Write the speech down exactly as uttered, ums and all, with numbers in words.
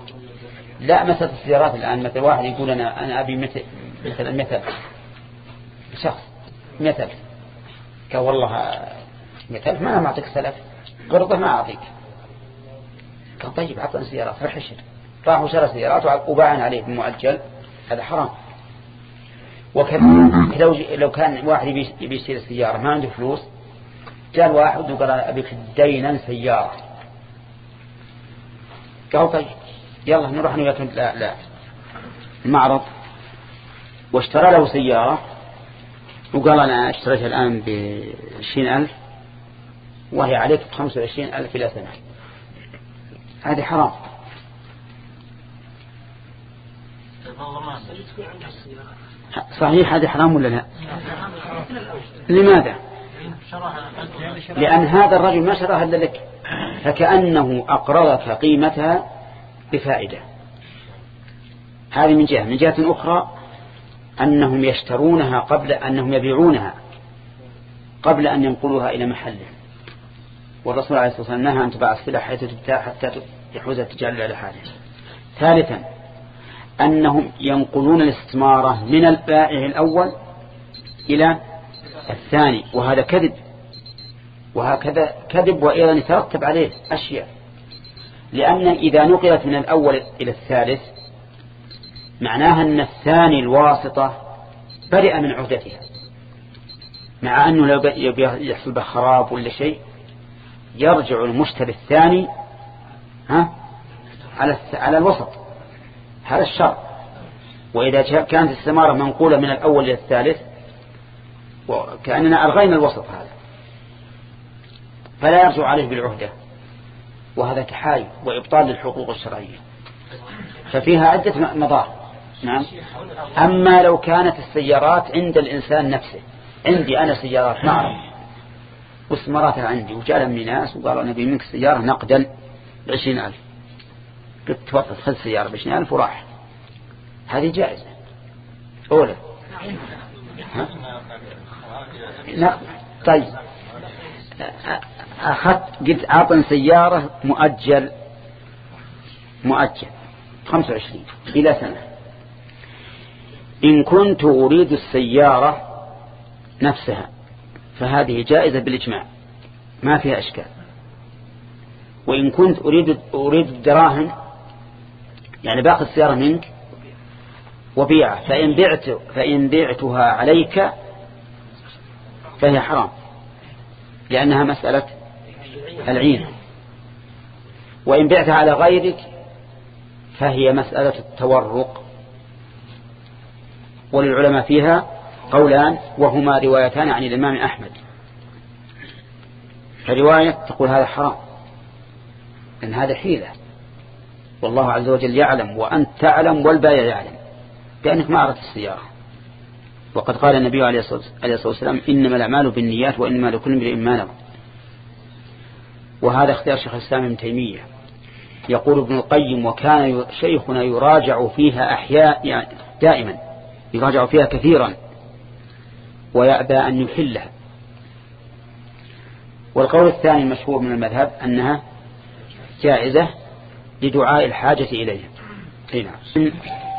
لا مثل السيارات الآن، مثل واحد يقول أنا أنا أبي مثل مثلا مثل شخص مثل قال والله مثل ما أنا معطيك سلف قرضه ما أعطيك. قال طيب عطنا سيارات رح يشتري، راح وشرى سيارات وباعن عليه بمؤجل، هذا حرام. وكذلك لو لو كان واحد يبي يشتري سيارة ما عنده فلوس، جاء واحد وقال أبيك دينا سيارة، قال طيب يلا نروح نبيك لا لا المعرض، واشترى له سيارة وقال أنا اشتريتها الآن بعشرين ألف وهي عليك بخمسة وعشرين ألف إلى سنة، هذه حرام. صحيح هذه حرام ولا لا؟ لماذا؟ لأن هذا الرجل ما شراها إلا لك، فكأنه أقرضك قيمتها بفائدة. هذه من جهة. من جهة أخرى أنهم يشترونها قبل أنهم يبيعونها قبل أن ينقلوها إلى محله، والرسول عليه الصلاة والسلام نهى أن تباع السلع حيث تبتاع حتى يحوز التجار على حاله. ثالثا أنهم ينقلون الاستثمار من البائع الأول إلى الثاني، وهذا كذب، وهكذا كذب وأيضا يترتب عليه أشياء، لأن إذا نقلت من الأول إلى الثالث معناها أن الثاني الواسطة برئ من عهدتها، مع أنه لو يحصل به خراب ولا شيء يرجع المشتري الثاني ها على على الوسط، هذا الشر. وإذا كانت الثمرة منقولة من الأول إلى الثالث وكأننا ألغينا الوسط هذا، فلا يرجع عليه بالعهدة، وهذا تحايل وإبطال للحقوق الشرعية، ففيها عدة مضار. نعم. أما لو كانت السيارات عند الإنسان نفسه، عندي أنا سيارات معرض واستثمارات عندي، وجاء من ناس وقالوا نبي منك سيارة نقدا بعشرين ألف، قلت توفت خذ سيارة بعشرين ألف وراح، هذه جائزة أولى. نعم. طيب أخذت قلت أعطن سيارة مؤجل مؤجل خمسة وعشرين إلى سنة، إن كنت أريد السيارة نفسها فهذه جائزة بالإجماع ما فيها أشكال. وإن كنت أريد أريد الدراهم يعني باخذ السيارة منك وبيعها، فإن بعت فإن بعتها عليك فهي حرام، لأنها مسألة العين. وإن بعتها على غيرك فهي مسألة التورق، وللعلماء فيها قولان وهما روايتان عن الإمام أحمد. فرواية تقول هذا حرام لأن هذا حيلة، والله عز وجل يعلم وأنت تعلم والبائع يعلم بأنك ما أردت السيارة. وقد قال النبي عليه الصلاة والسلام إنما الأعمال بالنيات وإنما لكل امرئ ما نوى. وهذا اختيار شيخ الإسلام ابن تيمية. يقول ابن القيم وكان شيخنا يراجع فيها أحياء يعني دائما يراجع فيها كثيرا ويأبى أن يحلها. والقول الثاني المشهور من المذهب أنها جائزة لدعاء الحاجة إليها.